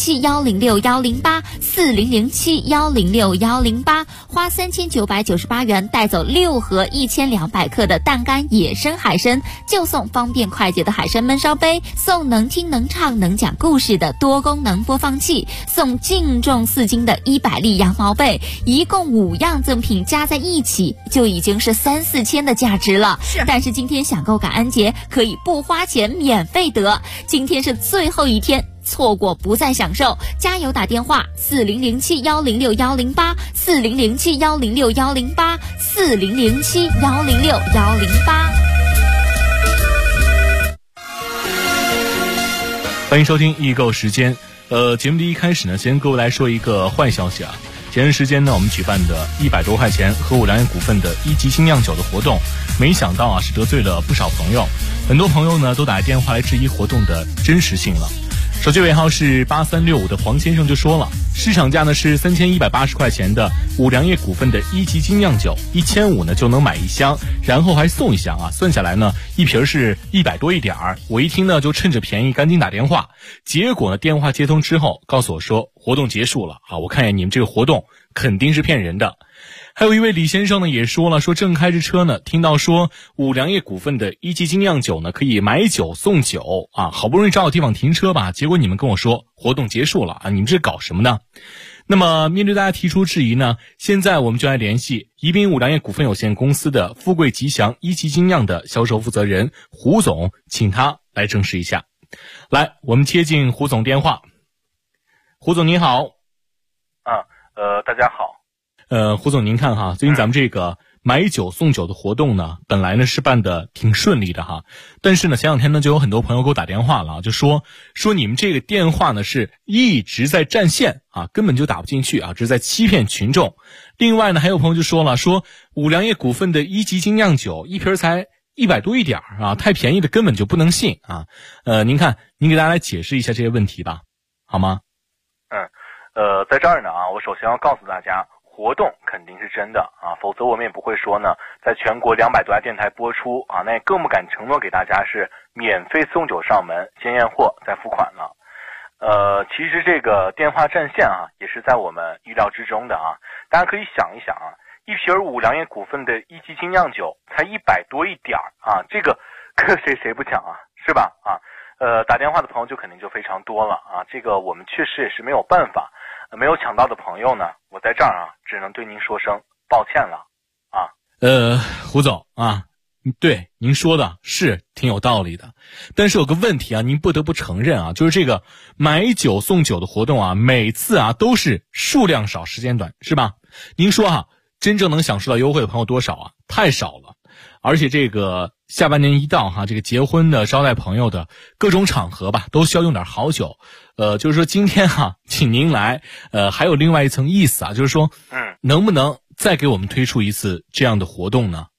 4007106108，4007106108，花3998元带走6盒1200克的淡干野生海参，就送方便快捷的海参焖烧杯，送能听能唱能讲故事的多功能播放器，送净重4斤的100粒羊毛被，一共5样赠品加在一起就已经是3、4千的价值了。但是今天享购感恩节可以不花钱免费得，今天是最后一天，错过不再享受，加油打电话4007106108，4007106108，4007106108。 欢迎收听易购时间。节目的一开始呢，先各位来说一个坏消息啊。前段时间呢，我们举办的100多块钱和五粮液股份的1级精酿酒的活动，没想到啊是得罪了不少朋友，很多朋友呢都打电话来质疑活动的真实性了。手机尾号是8365的黄先生就说了，市场价呢是3180块钱的五粮液股份的1级精酿酒，1500呢就能买1箱，然后还送1箱啊，算下来呢一瓶是100多一点儿。我一听呢就趁着便宜赶紧打电话，结果呢电话接通之后告诉我说活动结束了啊，我看见你们这个活动肯定是骗人的。还有一位李先生呢也说了，说正开着车呢，听到说五粮液股份的1级精酿酒呢可以买酒送酒啊，好不容易找好地方停车吧，结果你们跟我说活动结束了啊，你们这搞什么呢？那么面对大家提出质疑呢，现在我们就来联系宜宾五粮液股份有限公司的富贵吉祥1级精酿的销售负责人胡总，请他来证实一下。来，我们接进胡总电话。胡总您好。 大家好。 胡总您看哈，最近咱们这个买酒送酒的活动呢，本来呢是办的挺顺利的哈，但是呢前两天呢就有很多朋友给我打电话了，就说你们这个电话呢是一直在占线啊，根本就打不进去啊，这是在欺骗群众。另外呢还有朋友就说了，说五粮液股份的1级精酿酒一瓶才100多一点啊，太便宜的根本就不能信啊。您看您给大家来解释一下这些问题吧，好吗？ 在这儿呢啊，我首先要告诉大家，活动肯定是真的啊，否则我们也不会说呢，在全国200多家电台播出啊，那也更不敢承诺给大家是免费送酒上门，先验货再付款了。其实这个电话占线啊，也是在我们预料之中的啊。大家可以想一想啊，一瓶五粮液股份的1级精酿酒才100多一点啊，这个谁不抢啊，是吧？啊，打电话的朋友就肯定就非常多了啊，这个我们确实也是没有办法。没有抢到的朋友呢，我在这儿啊，只能对您说声抱歉了啊。 胡总啊，对您说的是挺有道理的，但是有个问题啊，您不得不承认啊，就是这个买酒送酒的活动啊，每次啊都是数量少时间短，是吧？您说啊，真正能享受到优惠的朋友多少啊？太少了。而且这个下半年一到哈，这个结婚的、招待朋友的各种场合吧，都需要用点好酒。就是说今天哈，请您来，还有另外一层意思啊，就是说，能不能再给我们推出一次这样的活动呢？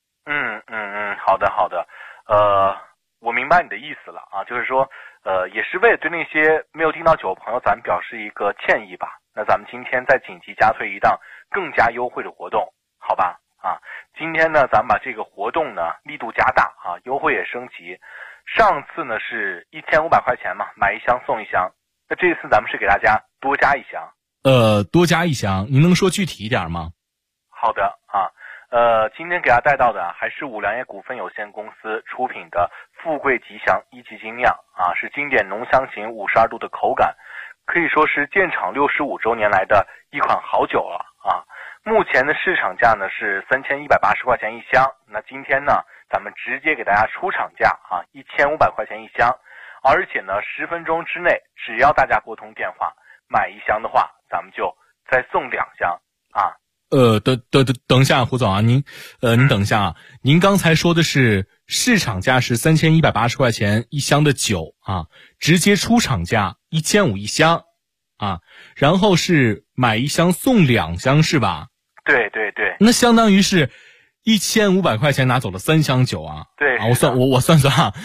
好的，我明白你的意思了啊，就是说，也是为了对那些没有订到酒的朋友，咱们表示一个歉意吧。那咱们今天再紧急加推一档更加优惠的活动，好吧？啊，今天呢，咱们把这个活动呢力度加大啊，优惠也升级。上次呢是1500块钱嘛，买1箱送1箱。那这次咱们是给大家多加1箱。 多加1箱，您能说具体一点吗？ 好的啊，今天给大家带到的还是五粮液股份有限公司出品的富贵吉祥1级精酿啊，是经典浓香型52度的口感，可以说是建厂65周年来的一款好酒了啊。目前的市场价呢是3180块钱1箱，那今天呢咱们直接给大家出厂价啊，1500块钱1箱，而且呢10分钟之内，只要大家拨通电话买1箱的话，咱们就再送2箱啊。 等一下，胡总啊，您等一下啊，您刚才说的是市场价是3180块钱1箱的酒啊，直接出厂价1500一箱啊，然后是买1箱送2箱是吧？ 对， 那相当于是1500块钱拿走了3箱酒啊。 对啊，我算啊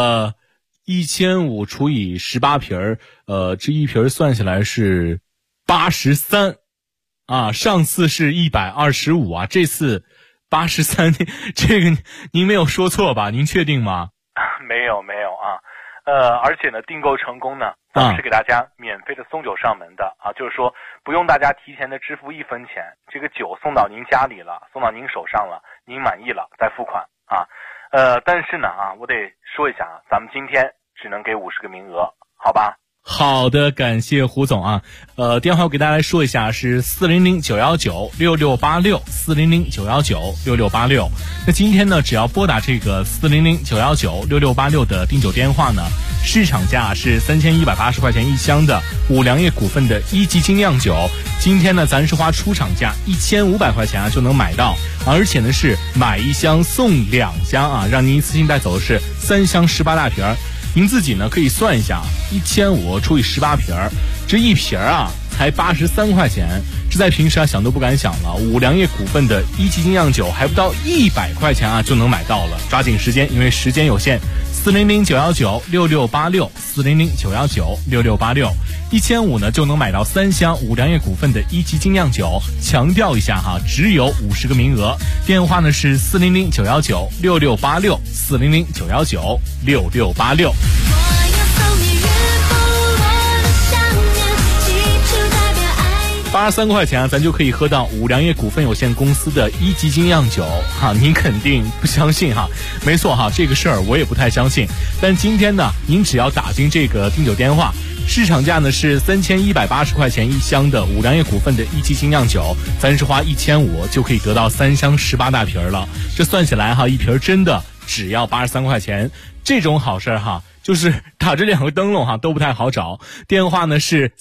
，1500除以18瓶这一瓶算下来是83啊，上次是125啊，这次83，这个您没有说错吧？您确定吗？ 没有啊。而且呢，订购成功呢，咱们是给大家免费的送酒上门的啊，就是说不用大家提前的支付1分钱，这个酒送到您家里了，送到您手上了，您满意了再付款啊。但是呢啊，我得说一下啊，咱们今天只能给50个名额，好吧？ 好的，感谢胡总啊。电话我给大家来说一下，是400-919-6686 400-919-6686。那今天呢，只要拨打这个400-919-6686的订酒电话呢，市场价是3180块钱1箱的五粮液股份的1级精酿酒。今天呢，咱是花出厂价1500块钱啊就能买到，而且呢是买1箱送2箱啊，让您一次性带走的是3箱18大瓶。 您自己呢可以算一下，1500除以18瓶，这一瓶啊才83块钱，这在平时啊想都不敢想了。五粮液股份的一级精酿酒还不到100块钱啊就能买到了，抓紧时间，因为时间有限。400-919-6686，400-919-6686，1500呢就能买到3箱五粮液股份的一级精酿酒。强调一下哈，只有50个名额。电话呢是400-919-6686，400-919-6686。83块钱啊，咱就可以喝到五粮液股份有限公司的一级精酿酒哈，您肯定不相信哈？没错哈，这个事儿我也不太相信。但今天呢，您只要打进这个订酒电话，市场价呢是3180块钱一箱的五粮液股份的一级精酿酒，咱是花1500就可以得到3箱18大瓶了。这算起来哈，一瓶真的只要83块钱，这种好事哈。就是打这2个灯笼哈都不太好找，电话呢是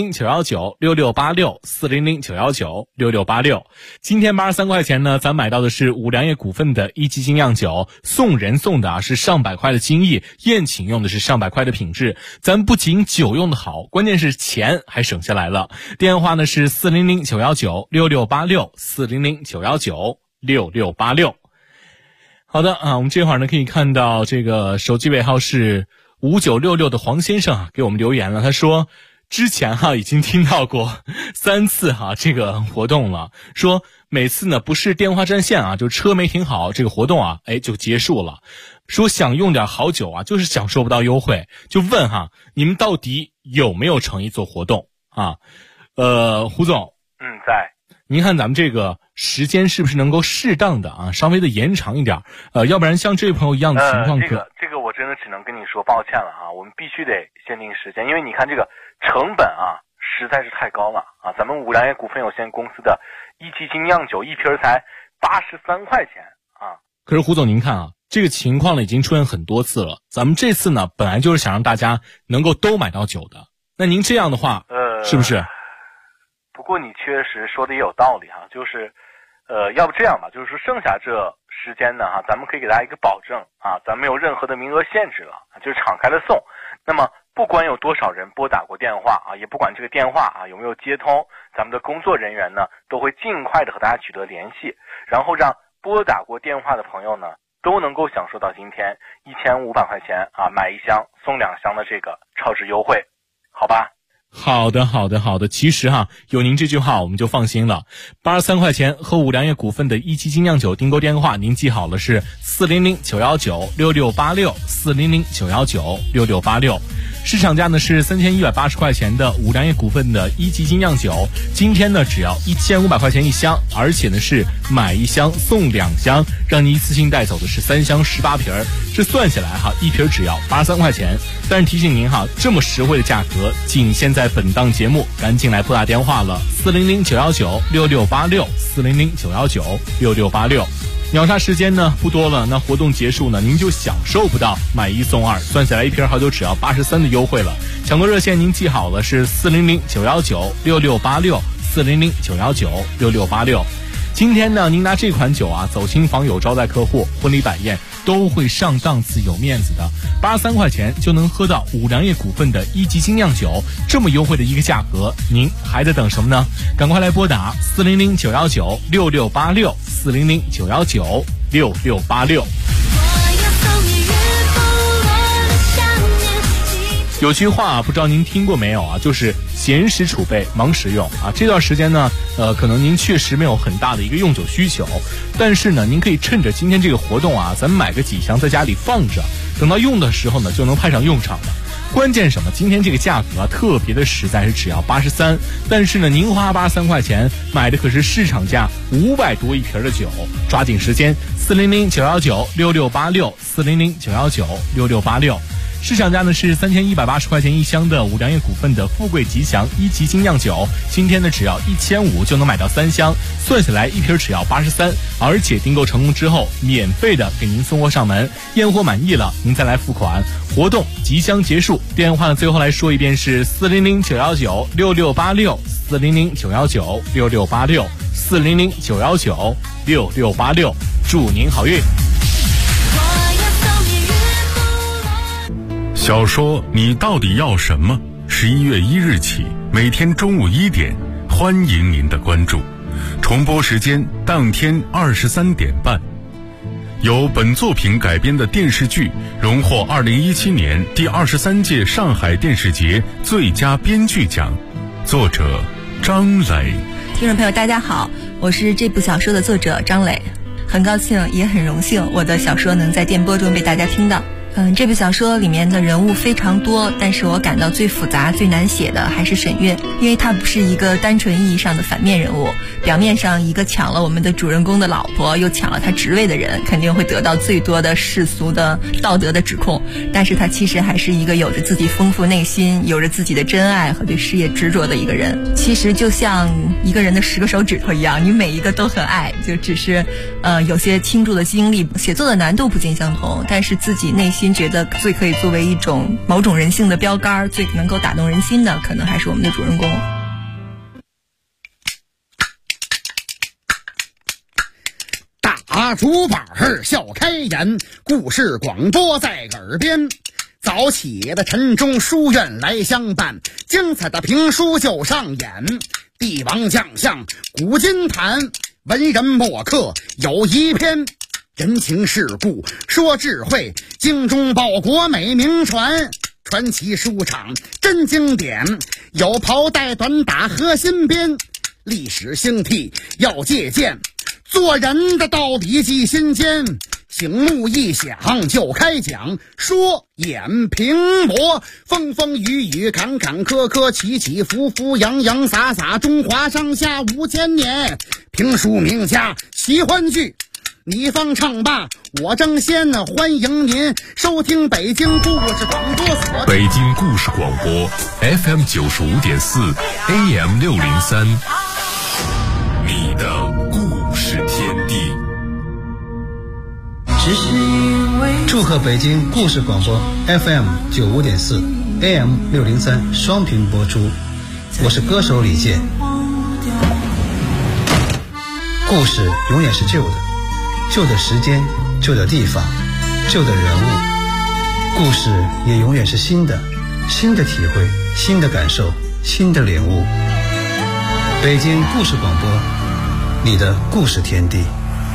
400-919-6686，400-919-6686。今天83块钱呢，咱买到的是五粮液股份的一级精酿酒，送人送的啊是上百块的精益，宴请用的是上百块的品质，咱不仅酒用的好，关键是钱还省下来了。电话呢是400-919-6686，400-919-6686。好的啊，我们这会儿呢可以看到这个手机尾号是5966的黄先生啊给我们留言了，他说之前已经听到过3次这个活动了，说每次呢不是电话占线啊，就车没停好，这个活动就结束了。说想用点好酒啊，就是享受不到优惠，就问你们到底有没有诚意做活动啊？胡总， 在。 您看咱们这个时间是不是能够适当的稍微的延长一点？要不然像这位朋友一样的情况这个我真的只能跟你说抱歉了我们必须得限定时间，因为你看这个成本实在是太高了咱们五粮液股份有限公司的一级精酿酒一瓶才83块钱可是胡总您看这个情况呢已经出现很多次了，咱们这次呢本来就是想让大家能够都买到酒的，那您这样的话是不是？ 不过你确实说的也有道理就是要不这样吧，就是说剩下这时间呢咱们可以给大家一个保证咱没有任何的名额限制了，就是敞开了送。那么不管有多少人拨打过电话也不管这个电话有没有接通，咱们的工作人员呢都会尽快的和大家取得联系，然后让拨打过电话的朋友呢都能够享受到今天1500块钱买1箱送2箱的这个超值优惠，好吧？ 好的，其实有您这句话我们就放心了。83块钱和五粮液股份的一级精酿酒订购电话您记好了，是400-919-6686，400-919-6686。市场价呢是3180块钱的五粮液股份的一级精酿酒，今天呢只要1500块钱一箱，而且呢是买1箱送2箱，让您一次性带走的是3箱18瓶，这算下来一瓶只要83块钱。但是提醒您这么实惠的价格仅限在本档节目，赶紧来拨打电话了，400-919-6686，400-919-6686。秒杀时间呢不多了，那活动结束呢您就享受不到买1送2，算下来一瓶好酒只要83的优惠了。抢购热线您记好了，是400-919-6686，400-919-6686。今天呢您拿这款酒走亲访友、招待客户、婚礼摆宴都会上档次有面子的。83块钱就能喝到五粮液股份的一级精酿酒，这么优惠的一个价格，您还在等什么呢？赶快来拨打400-919-6686，400-919-6686。有句话不知道您听过没有就是闲时储备，忙时用这段时间呢可能您确实没有很大的一个用酒需求，但是呢您可以趁着今天这个活动咱们买个几箱在家里放着，等到用的时候呢就能派上用场了。关键什么？今天这个价格特别的实在，是只要83，但是呢您花83块钱买的可是市场价500多一瓶的酒，抓紧时间，400-919-6686，400-919-6686。市场价呢是3180块钱一箱的五粮液股份的富贵吉祥一级精酿酒，今天呢只要1500就能买到3箱，算下来一瓶只要83，而且订购成功之后免费的给您送货上门，验货满意了您再来付款。活动即将结束，电话呢最后来说一遍是400-919-6686，400-919-6686，400-919-6686，祝您好运。 小说你到底要什么？11月1日起，每天中午1点，欢迎您的关注。重播时间当天23点半。由本作品改编的电视剧荣获2017年第23届上海电视节最佳编剧奖，作者张磊。 听众朋友大家好，我是这部小说的作者张磊，很高兴也很荣幸我的小说能在电波中被大家听到。这部小说里面的人物非常多，但是我感到最复杂最难写的还是沈月，因为她不是一个单纯意义上的反面人物。表面上一个抢了我们的主人公的老婆又抢了他职位的人，肯定会得到最多的世俗的道德的指控，但是他其实还是一个有着自己丰富内心，有着自己的真爱和对事业执着的一个人。其实就像一个人的10个手指头一样，你每一个都很爱，就只是有些倾注的精力，写作的难度不尽相同，但是自己内心觉得最可以作为一种某种人性的标杆，最能够打动人心的，可能还是我们的主人公。 大竹板笑开颜，故事广播在耳边。早起的晨钟书院来相伴，精彩的评书就上演。帝王将相古今谈，文人墨客有一篇。人情世故说智慧，精忠报国美名传。传奇书场真经典，有袍带短打和新编。历史兴替要借鉴，做人的道理记心间。醒目一响就开讲，说演评模，风风雨雨坎坎坷坷，起起伏伏洋洋洒洒，中华上下5000年。评书名家喜欢剧，你方唱罢我争先，欢迎您收听北京故事广播所。 北京故事广播 FM 95.4 AM 603，你的故事天地。 祝贺北京故事广播 FM 95.4 AM 603双屏播出，我是歌手李健。故事永远是旧的，旧的时间，旧的地方，旧的人物。故事也永远是新的，新的体会，新的感受，新的领悟。北京故事广播，你的故事天地。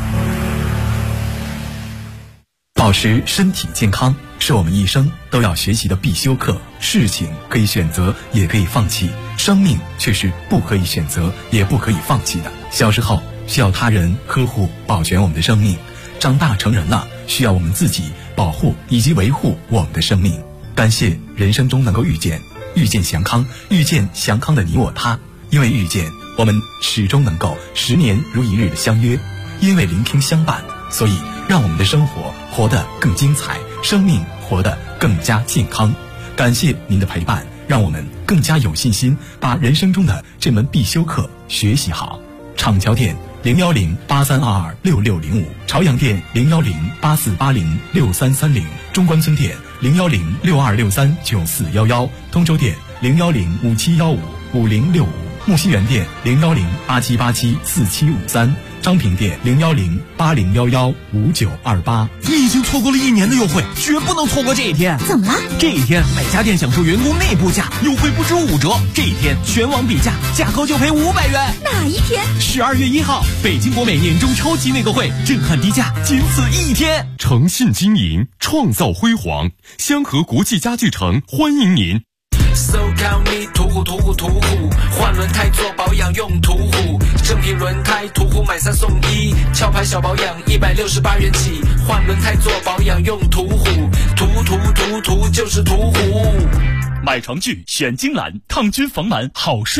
保持身体健康是我们一生都要学习的必修课。事情可以选择，也可以放弃，生命却是不可以选择，也不可以放弃的。小时候需要他人呵护保全我们的生命，长大成人了需要我们自己保护以及维护我们的生命。感谢人生中能够遇见祥康，遇见祥康的你我他。因为遇见，我们始终能够10年如一日的相约；因为聆听相伴，所以让我们的生活活得更精彩，生命活得更加健康。感谢您的陪伴，让我们更加有信心把人生中的这门必修课学习好。厂桥店01083226605，朝阳店01084806330，中关村店01062639411，通州店01057155065，木樨园店01087874753，张平店01080115928。 你已经错过了1年的优惠，绝不能错过这一天。 怎么了？ 这一天每家店享受员工内部价，优惠不止5折。这一天全网比价，价购就赔500元。 哪一天 ？12月1号，北京国美年终超级内购会，震撼低价，仅此1天。 诚信经营，创造辉煌，香河国际家具城欢迎您。 So call me 途虎，换轮胎做保养用途虎，正品轮胎途虎买3送1，壳牌小保养168元起，换轮胎做保养用途虎，途就是途虎。 买床具选金兰，抗菌防螨好睡。